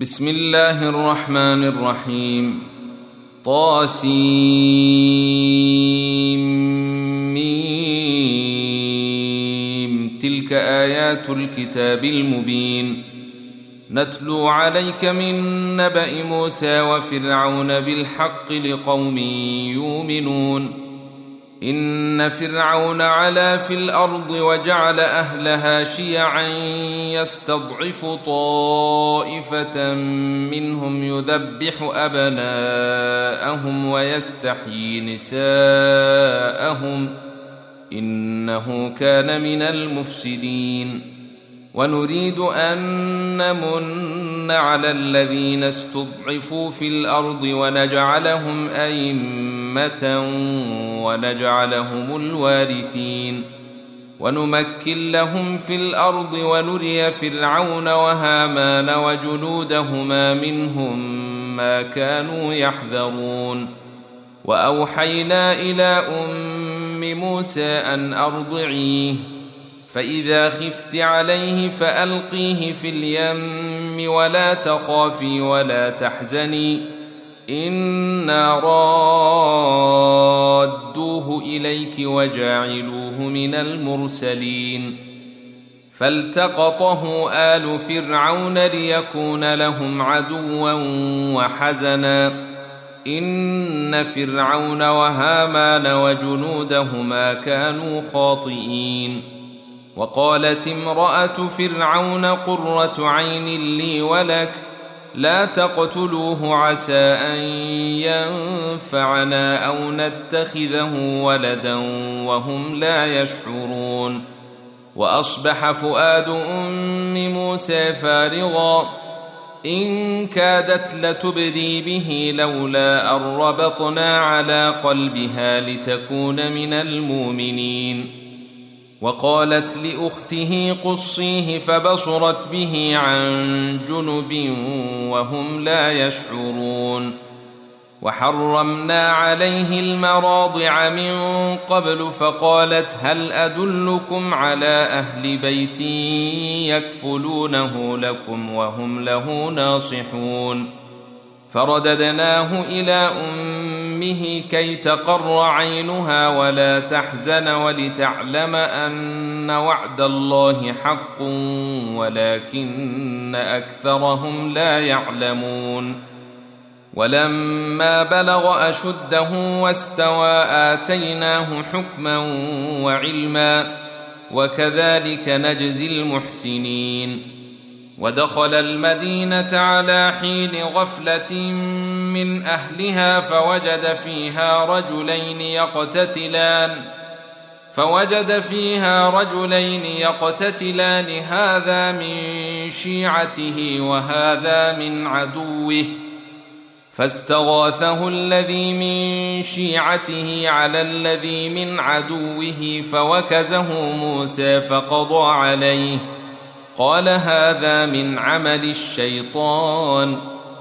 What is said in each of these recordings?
بسم الله الرحمن الرحيم. طاسيم. تلك آيات الكتاب المبين. نتلو عليك من نبأ موسى وفرعون بالحق لقوم يؤمنون. إن فرعون علا في الأرض وجعل أهلها شيعا يستضعف طائفة منهم يذبح أبناءهم ويستحيي نساءهم إنه كان من المفسدين. ونريد أن نمن على الذين استضعفوا في الأرض ونجعلهم أئمة ونجعلهم الوارثين ونمكن لهم في الأرض ونري فرعون وهامان وجنودهما منهم ما كانوا يحذرون. وأوحينا إلى أم موسى أن أرضعيه فإذا خفت عليه فألقيه في اليم ولا تخافي ولا تحزني إنا رادوه إليك وجاعلوه من المرسلين. فالتقطه آل فرعون ليكون لهم عدوا وحزنا إن فرعون وهامان وجنودهما كانوا خاطئين. وقالت امرأة فرعون قرة عين لي ولك لا تقتلوه عسى أن ينفعنا أو نتخذه ولدا وهم لا يشعرون. وأصبح فؤاد أم موسى فارغا إن كادت لتبدي به لولا أن ربطنا على قلبها لتكون من المؤمنين. وقالت لأخته قصيه فبصرت به عن جنب وهم لا يشعرون. وحرمنا عليه المراضع من قبل فقالت هل أدلكم على أهل بيت يكفلونه لكم وهم له ناصحون. فرددناه إلى أمه كي تقر عينها ولا تحزن ولتعلم أن وعد الله حق ولكن أكثرهم لا يعلمون. ولما بلغ أشده واستوى آتيناه حكما وعلما وكذلك نجزي المحسنين. ودخل المدينة على حين غفلة من أهلها فوجد فيها رجلين يقتتلان هذا من شيعته وهذا من عدوه فاستغاثه الذي من شيعته على الذي من عدوه فوكزه موسى فقضى عليه قال هذا من عمل الشيطان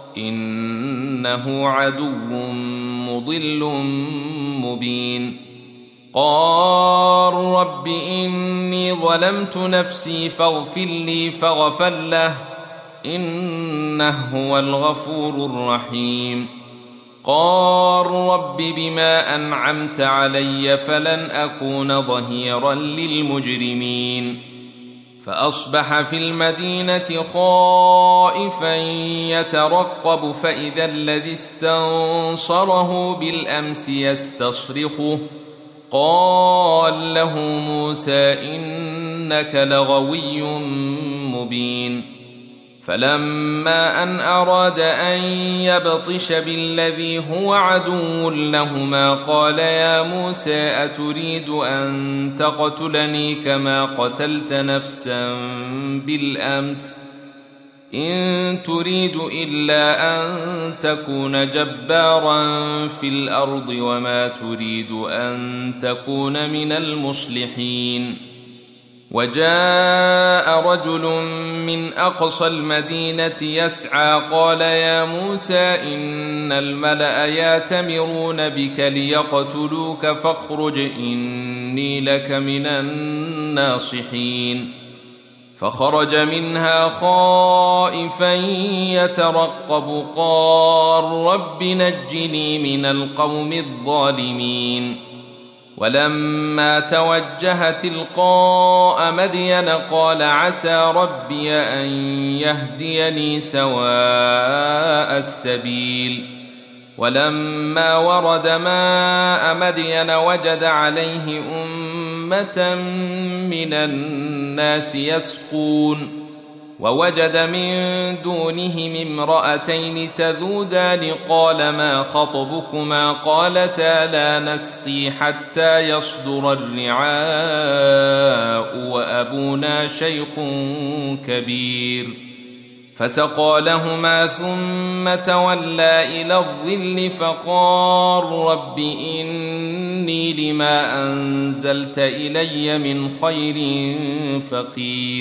إنه عدو مضل مبين. قال رب إني ظلمت نفسي فاغفر لي فغفر له إنه هو الغفور الرحيم. قال رب بما أنعمت علي فلن أكون ظهيرا للمجرمين. فأصبح في المدينة خائفا يترقب فإذا الذي استنصره بالأمس يستصرخه قال له موسى إنك لغوي مبين. فلما أن أراد أن يبطش بالذي هو عدو لهما قال يا موسى أتريد أن تقتلني كما قتلت نفسا بالأمس إن تريد إلا أن تكون جبارا في الأرض وما تريد أن تكون من المصلحين. وجاء رجل من أقصى المدينة يسعى قال يا موسى إن الملأ يأتمرون بك ليقتلوك فاخرج إني لك من الناصحين. فخرج منها خائفا يترقب قال رب نجني من القوم الظالمين. ولما توجه تلقاء مدين قال عسى ربي أن يهديني سواء السبيل. ولما ورد ماء مدين وجد عليه أمة من الناس يسقون ووجد من دونهم امرأتين تذودان قال ما خطبكما قالتا لا نسقي حتى يصدر الرعاء وأبونا شيخ كبير. فسقى لهما ثم تولى إلى الظل فقال رب إني لما أنزلت إلي من خير فقير.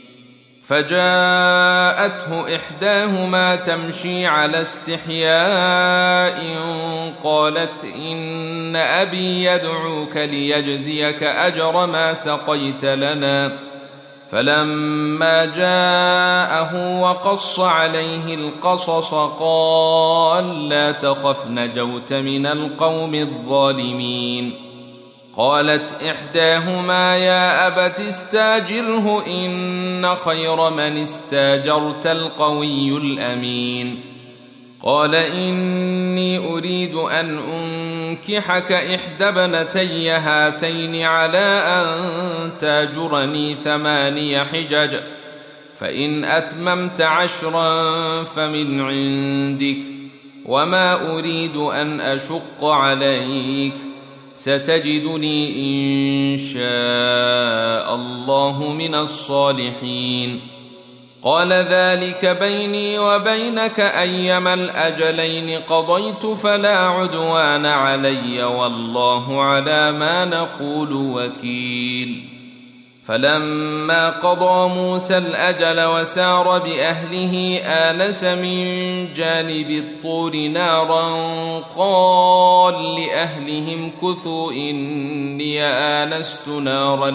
فجاءته إحداهما تمشي على استحياء قالت إن أبي يدعوك ليجزيك أجر ما سقيت لنا. فلما جاءه وقص عليه القصص قال لا تخف نجوت من القوم الظالمين. قالت إحداهما يا أبت استاجره إن خير من استاجرت القوي الأمين. قال إني أريد أن أنكحك إحدى ابنتي هاتين على أن تاجرني 8 حجج فإن أتممت 10 فمن عندك وما أريد أن أشق عليك ستجدني إن شاء الله من الصالحين. قال ذلك بيني وبينك أيما الأجلين قضيت فلا عدوان علي والله على ما نقول وكيل. فلما قضى موسى الأجل وسار بأهله آنس من جانب الطور نارا قال لأهلهم كثوا إني آنست نارا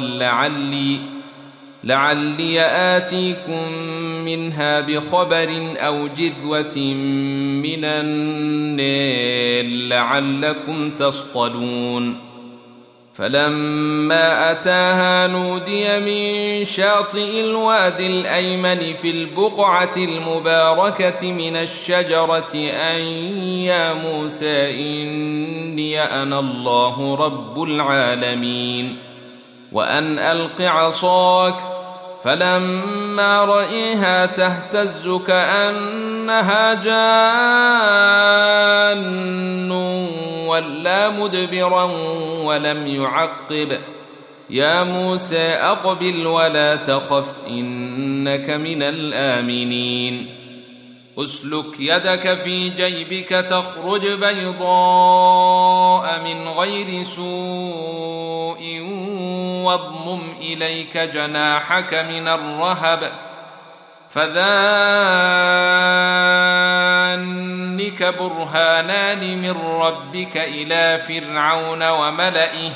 لعلي آتيكم منها بخبر أو جذوة من النار لعلكم تصطلون. فلما أتاها نودي من شاطئ الوادي الأيمن في البقعة المباركة من الشجرة أن يا موسى إني أنا الله رب العالمين وأن ألق عصاك. فلما رأيها تهتز كأنها جان ولا مدبرا ولم يعقب. يا موسى أقبل ولا تخف إنك من الآمنين. أسلك يدك في جيبك تخرج بيضاء من غير سوء واضمم إليك جناحك من الرهب فذلك برهانان من ربك إلى فرعون وملئه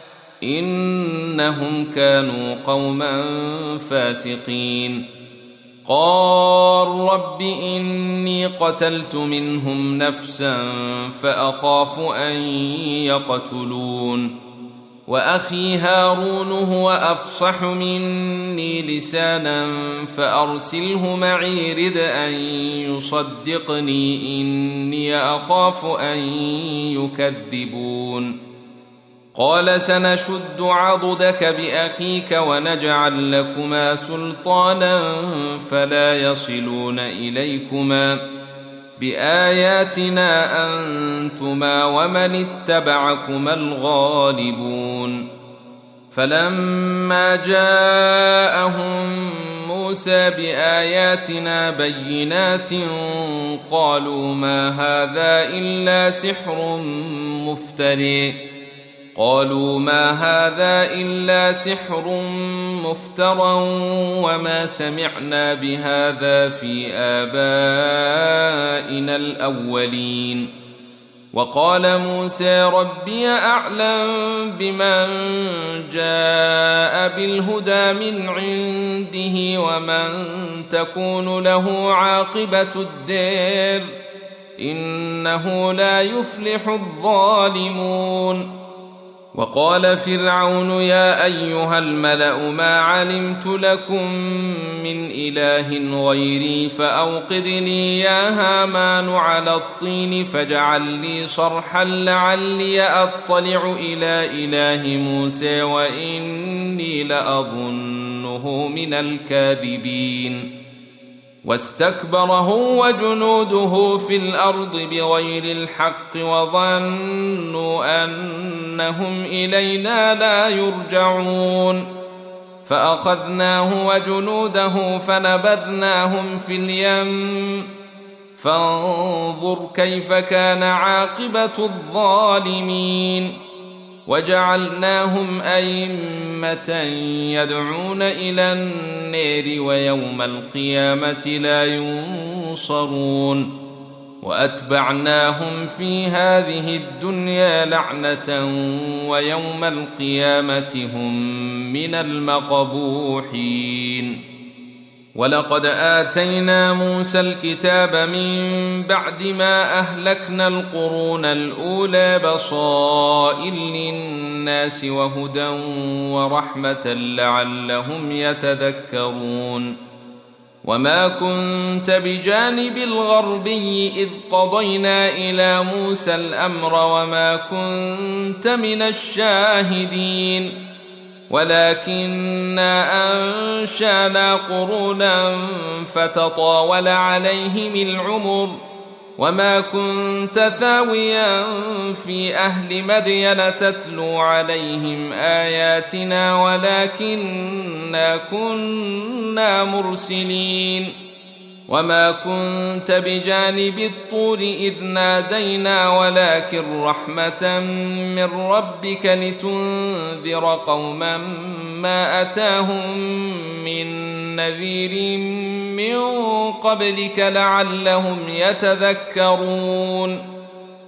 إنهم كانوا قوما فاسقين. قال رب إني قتلت منهم نفسا فأخاف أن يقتلون وأخي هارون هو أفصح مني لسانا فأرسله معي رد أن يصدقني إني أخاف أن يكذبون. قال سنشد عضدك بأخيك ونجعل لكما سلطانا فلا يصلون إليكما بآياتنا أنتما ومن اتبعكما الغالبون. فلما جاءهم موسى بآياتنا بينات قالوا ما هذا إلا سحر مفترى وما سمعنا بهذا في آبائنا الأولين. وقال موسى ربي أعلم بمن جاء بالهدى من عنده ومن تكون له عاقبة الدار إنه لا يفلح الظالمون. وقال فرعون يا أيها الملأ ما علمت لكم من إله غيري فأوقد لي يا هامان على الطين فاجعل لي صرحا لعلي أطلع إلى إله موسى وإني لأظنه من الكاذبين. واستكبر هو وجنوده في الأرض بغير الحق وظنوا أنهم إلينا لا يرجعون فأخذناه وجنوده فنبذناهم في اليم فانظر كيف كان عاقبة الظالمين. وجعلناهم أئمة يدعون إلى النار ويوم القيامة لا ينصرون. وأتبعناهم في هذه الدنيا لعنة ويوم القيامة هم من المقبوحين. ولقد آتينا موسى الكتاب من بعد ما أهلكنا القرون الأولى بصائر للناس وهدى ورحمة لعلهم يتذكرون. وما كنت بجانب الغربي إذ قضينا إلى موسى الأمر وما كنت من الشاهدين ولكننا أنشأنا قرونا فتطاول عليهم العمر وما كنت ثاويا في أهل مدين تتلو عليهم آياتنا ولكننا كنا مرسلين. وما كنت بجانب الطور إذ نادينا ولكن رحمة من ربك لتنذر قوما ما أتاهم من نذير من قبلك لعلهم يتذكرون.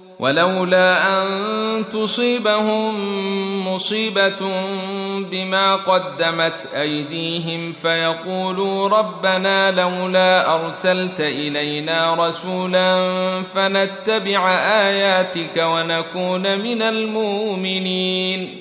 ولولا أن تصيبهم مصيبة بما قدمت أيديهم فيقولوا ربنا لولا أرسلت إلينا رسولا فنتبع آياتك ونكون من المؤمنين.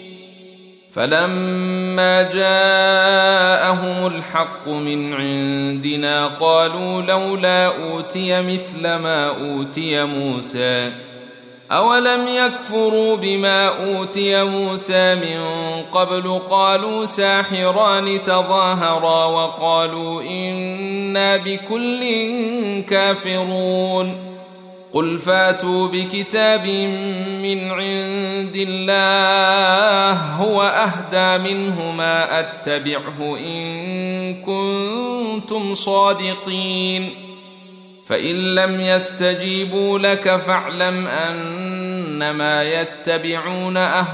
فلما جاءهم الحق من عندنا قالوا لولا أوتي مثل ما أوتي موسى أولم يكفروا بما أوتي موسى من قبل قالوا ساحران تظاهرا وقالوا إنا بكل كافرون. قل فاتوا بكتاب من عند الله هو أهدى منهما أتبعه إن كنتم صادقين. فإن لم يستجيبوا لك فاعلم أنما يتبعون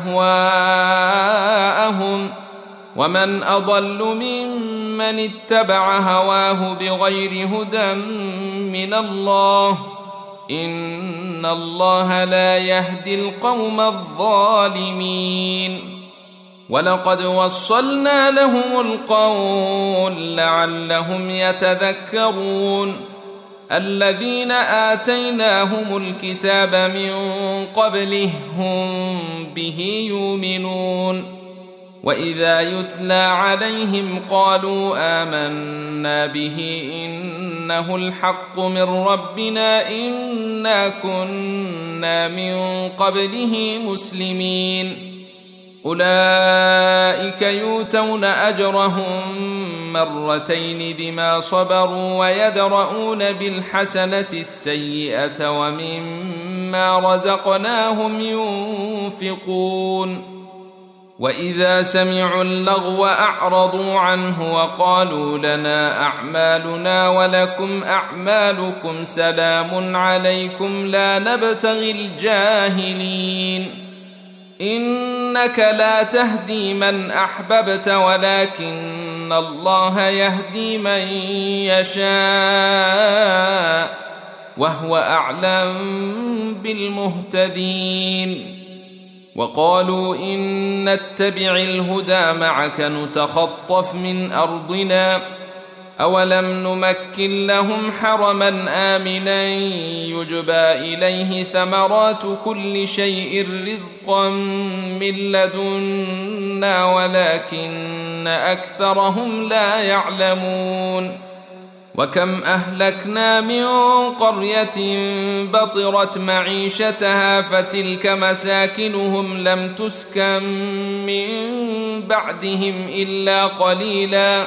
أهواءهم ومن أضل ممن اتبع هواه بغير هدى من الله إن الله لا يهدي القوم الظالمين. ولقد وصلنا لهم القول لعلهم يتذكرون. الذين آتيناهم الكتاب من قبله هم به يؤمنون. وإذا يتلى عليهم قالوا آمنا به إنه الحق من ربنا إنا كنا من قبله مسلمين. أولئك يؤتون أجرهم مرتين بما صبروا ويدرؤون بالحسنة السيئة ومما رزقناهم ينفقون. وإذا سمعوا اللغو أعرضوا عنه وقالوا لنا أعمالنا ولكم أعمالكم سلام عليكم لا نبتغي الجاهلين. إنك لا تهدي من أحببت ولكن الله يهدي من يشاء وهو أعلم بالمهتدين. وقالوا إن نتبع الهدى معك نتخطف من أرضنا أولم نمكن لهم حرما آمنا يجبى إليه ثمرات كل شيء رزقا من لدنا ولكن أكثرهم لا يعلمون. وكم أهلكنا من قرية بطرت معيشتها فتلك مساكنهم لم تسكن من بعدهم إلا قليلا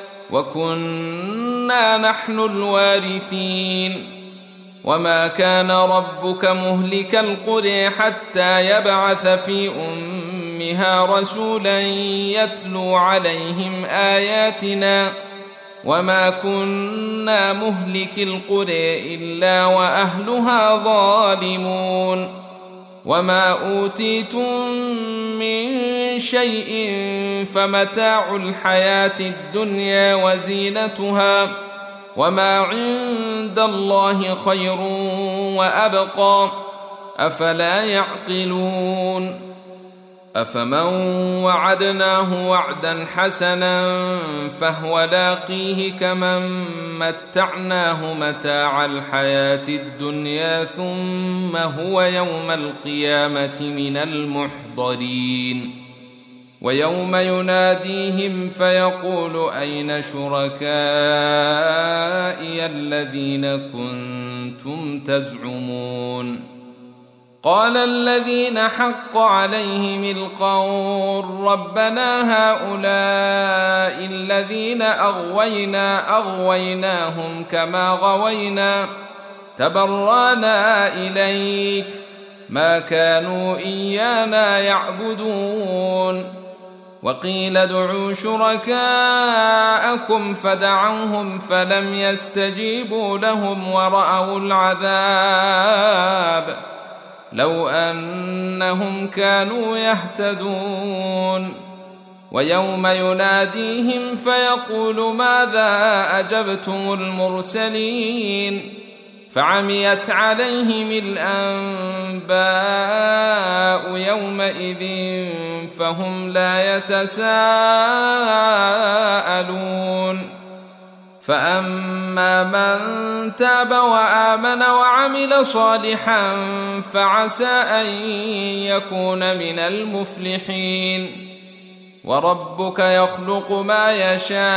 وكنا نحن الوارثين. وما كان ربك مهلك القرى حتى يبعث في أمها رسولا يتلو عليهم آياتنا وما كنا مهلك القرى إلا وأهلها ظالمون. وما أوتيتم من شيء فمتاع الحياة الدنيا وزينتها وما عند الله خير وأبقى أفلا يعقلون. أفمن وعدناه وعدا حسنا فهو لاقيه كمن متعناه متاع الحياة الدنيا ثم هو يوم القيامة من المحضرين. ويوم يناديهم فيقول أين شركائي الذين كنتم تزعمون. قال الذين حق عليهم القول ربنا هؤلاء الذين أغويناهم كما غوينا تبرانا إليك ما كانوا إيانا يعبدون. وقيل ادعوا شركاءكم فدعوهم فلم يستجيبوا لهم ورأوا العذاب لو أنهم كانوا يهتدون. ويوم يناديهم فيقول ماذا أجبتم المرسلين فعميت عليهم الأنباء يومئذ فهم لا يتساءلون. فأما من تاب وآمن وعمل صالحا فعسى أن يكون من المفلحين. وربك يخلق ما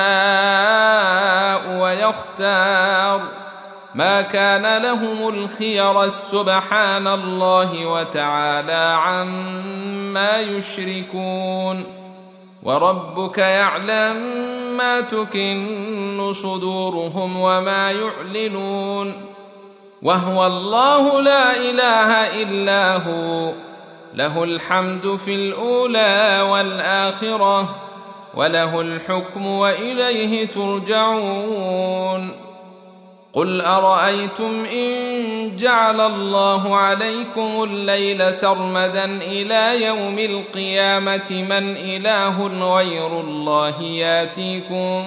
يشاء ويختار ما كان لهم الخير سبحان الله وتعالى عما يشركون. وربك يعلم ما تكن صدورهم وما يعلنون وهو الله لا إله إلا هو له الحمد في الأولى والآخرة وله الحكم وإليه ترجعون. قل أرأيتم إن جعل الله عليكم الليل سرمدا إلى يوم القيامة من إله غير الله ياتيكم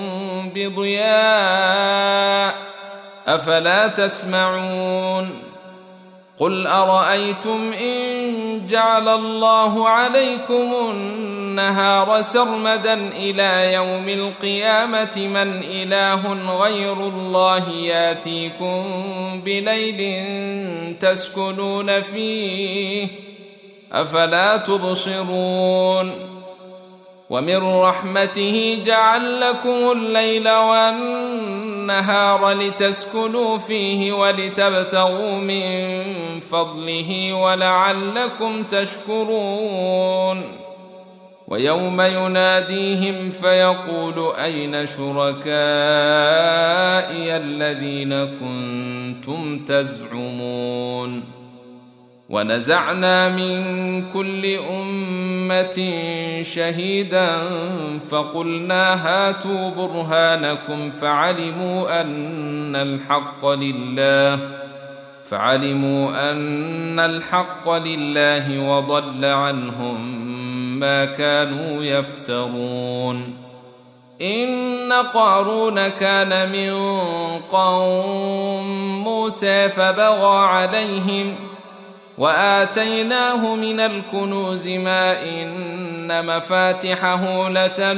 بضياء أفلا تسمعون. قل أرأيتم إن جعل الله عليكم النهار سرمدا إلى يوم القيامة من إله غير الله ياتيكم بليل تسكنون فيه أفلا تبصرون. ومن رحمته جعل لكم الليل والنهار لتسكنوا فيه ولتبتغوا من فضله ولعلكم تشكرون. ويوم يناديهم فيقول أين شركائي الذين كنتم تزعمون. ونزعنا من كل أمة شهيدا فقلنا هاتوا برهانكم فعلموا أن الحق لله وضل عنهم ما كانوا يفترون. إن قارون كان من قوم موسى فبغى عليهم وآتيناه من الكنوز ما إن مفاتحه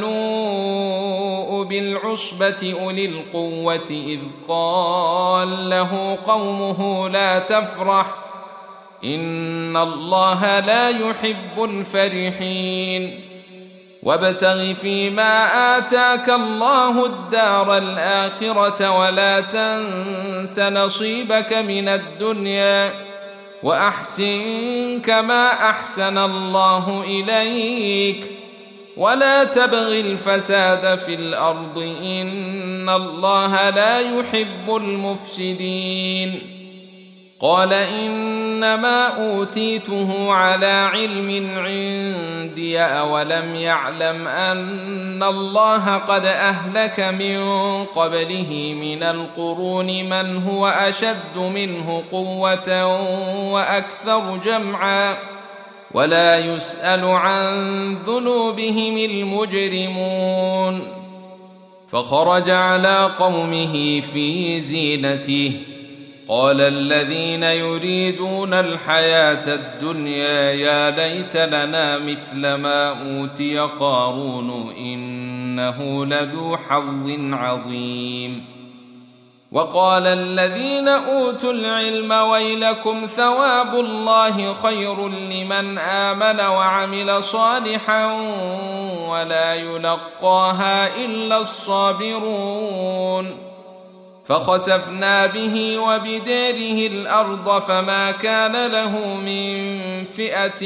لتنوء بالعصبة أولي القوة إذ قال له قومه لا تفرح إن الله لا يحب الفرحين وابتغ فيما آتاك الله الدار الآخرة ولا تنس نصيبك من الدنيا وأحسن كما أحسن الله إليك ولا تبغ الفساد في الأرض إن الله لا يحب المفسدين قال إنما أوتيته على علم عندي أولم يعلم أن الله قد أهلك من قبله من القرون من هو أشد منه قوة وأكثر جمعا ولا يسأل عن ذنوبهم المجرمون فخرج على قومه في زينته قال الذين يريدون الحياة الدنيا يا ليت لنا مثل ما أوتي قارون إنه لذو حظ عظيم وقال الذين أوتوا العلم ويلكم ثواب الله خير لمن آمن وعمل صالحا ولا يلقاها إلا الصابرون فخسفنا به وبداره الأرض فما كان له من فئة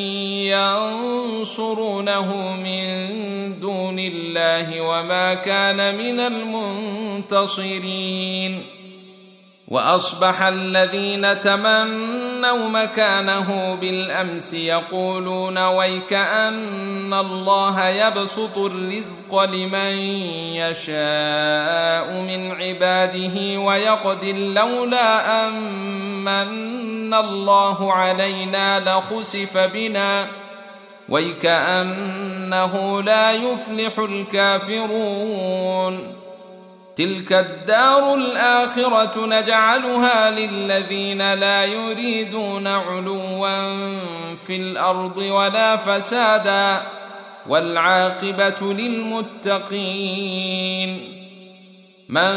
ينصرونه من دون الله وما كان من المنتصرين وأصبح الذين تمنوا مكانه بالأمس يقولون ويكأن الله يبسط الرزق لمن يشاء من عباده ويقدر لولا أمن الله علينا لخسف بنا ويكأنه لا يفلح الكافرون تلك الدار الآخرة نجعلها للذين لا يريدون علوا في الأرض ولا فسادا والعاقبة للمتقين من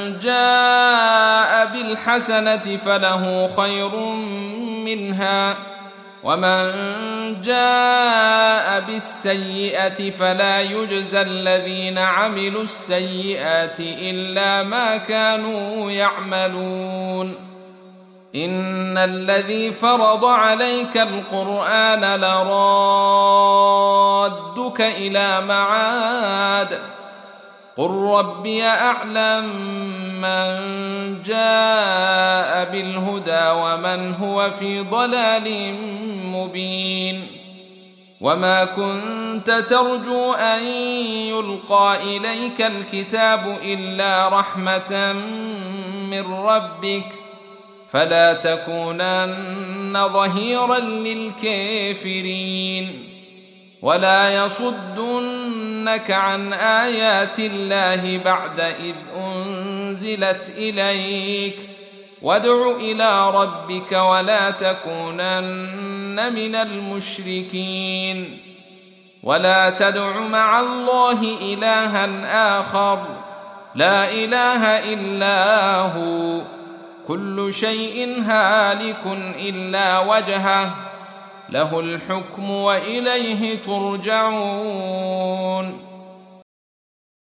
جاء بالحسنة فله خير منها ومن جاء بالسيئة فلا يجزى الذين عملوا السيئات إلا ما كانوا يعملون إن الذي فرض عليك القرآن لرادك إلى معاد قل ربي أعلم من جاء بالهدى ومن هو في ضلال مبين وما كنت ترجو أن يلقى إليك الكتاب إلا رحمة من ربك فلا تكونن ظهيرا للكافرين ولا يصدنك عن آيات الله بعد إذ أنزلت إليك وادع إلى ربك ولا تكونن من المشركين ولا تدع مع الله إلها آخر لا إله إلا هو كل شيء هالك إلا وجهه له الحكم وإليه ترجعون